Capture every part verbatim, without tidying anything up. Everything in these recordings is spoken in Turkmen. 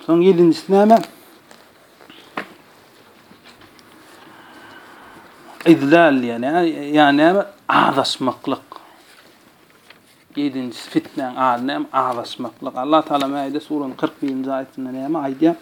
Son yedincisi näme? İdlal yani yani ağdaşmaklık. Yedincisi fitnen ağnem ağdaşmaklık. Allah Teala Maide surunun kırk birinci ayetinde näme aýdy?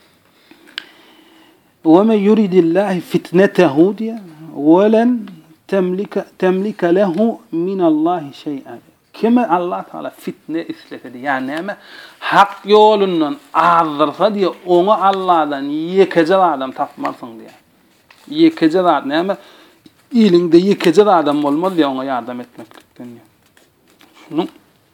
Ve men yuridillahu fitnetehu diye ve len temlika temlika lehu min Allahi şey'en. Kime Allah Teala fitne isletedi. Yani näme? Hak yolundan azdırsa diye onu Allah'dan yekece adam tapmarsın diye. Yekece adam näme? İlinde yekece adam olmaz diye ona yardım etmeklikten diye. Şunu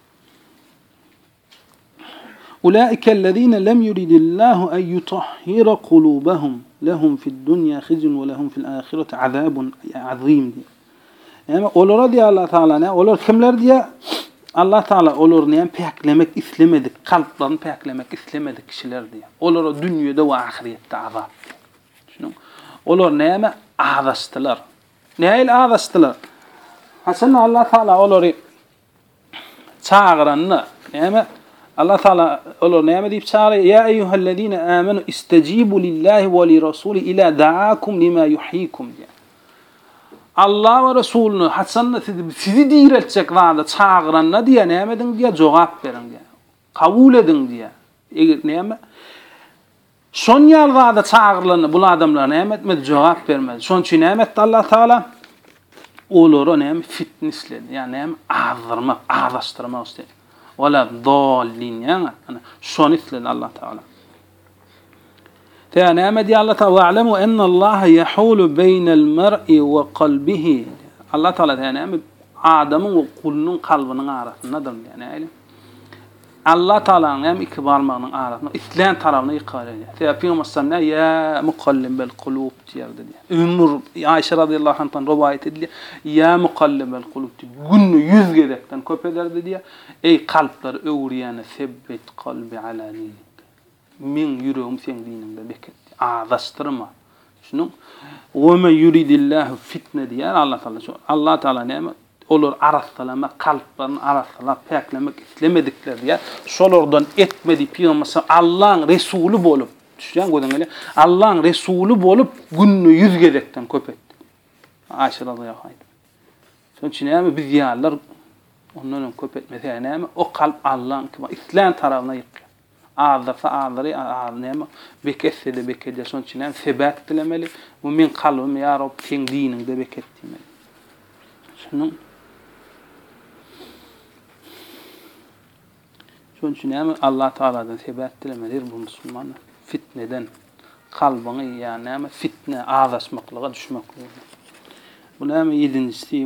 أولئك الذين لم يرد الله أن يطهر قلوبهم لهم في الدنيا خزي ولهم في الآخرة عذاب عظيم. Yani olara diye Allah Teala ne? Olar kimler diye? Allah Teala olar ne? Peklemek istemedik, kalplerini peklemek istemedik kişiler diye. Olara dünyada ve ahirette azap. Şunu. Olar neyme? Ağdaştılar. Neyle ağdaştılar? Hasan Allah Teala oları çağıranını neyme? Allah Teala olur näme diýip çağırýar? Ya eyyuhellezine amenu istajibu lillahi we li rasuli ila da'akum lima yuhyikum diýär. Allah ve Resulüni haçanna sizi diýretjek wagtda çağıranna diýär näme edin diýär jogap berin diýär. Kabul edin diýär. Eger näme? Şon ýal wagtda çağırylany bu adamlar näme etmedi jogap bermedi. Şon üçin näme etdi Allah Teala? Olary näme fitnesledi. Ýani näme azdyrmak, ağdaşdyrmak istedi. Wala dallin yani şonu isledi Allah Teala. Te näme diýär Allah Teala? Wa'lamu enna Allaha yahulu beynel mer'i ve kalbihi. Allah Teala näme adamyň we kulnyň kalbynyň arasyndadyr yani. Allah Teala näme iki barmagynyň arasynda islen tarabyna ýykar edýär. Te Peygamber sallallahu ya muqallibel kulub diýerdi. Ömür Aýşe radıyallahu anhadan rivayet edilýär. Ya muqallibel kulub günni yüz gedekden köp ederdi diýär. Ey kalplar öwriyany sebbet kalbi ala dinik. Min ýüregim sen dinimde beket. Ağdaşdyrma. Şunu we men yuridillahu fitne diýär Allah Teala. Allah Teala näme? Olar arastalama kalplarını arastalama peklemek islemedikler diye şolardan etmedi Peygamber Allah'ın Resulü bolup düşen göden ele Allah'ın Resulü bolup günni yüz gedekten köp etdi. Aýşe radıyallahu anha. Şoň üçin näme biz ýarlar ondan köp etmese näme o kalp Allah'ın İslam tarabyna ýykýar. Ağzırsa ağzırı näme beketsede bekede şoň üçin näme sebät dilemeli. Bu men kalbym ýa Rabb sen dininde beket diýmeli. Şunu Şoň üçin näme Allah Taala'dan sebät dilemeler bu musulmanlar fitneden kalbyny ýa näme fitne ağdaşmaklyga düşmekler. Bu näme ýedincisi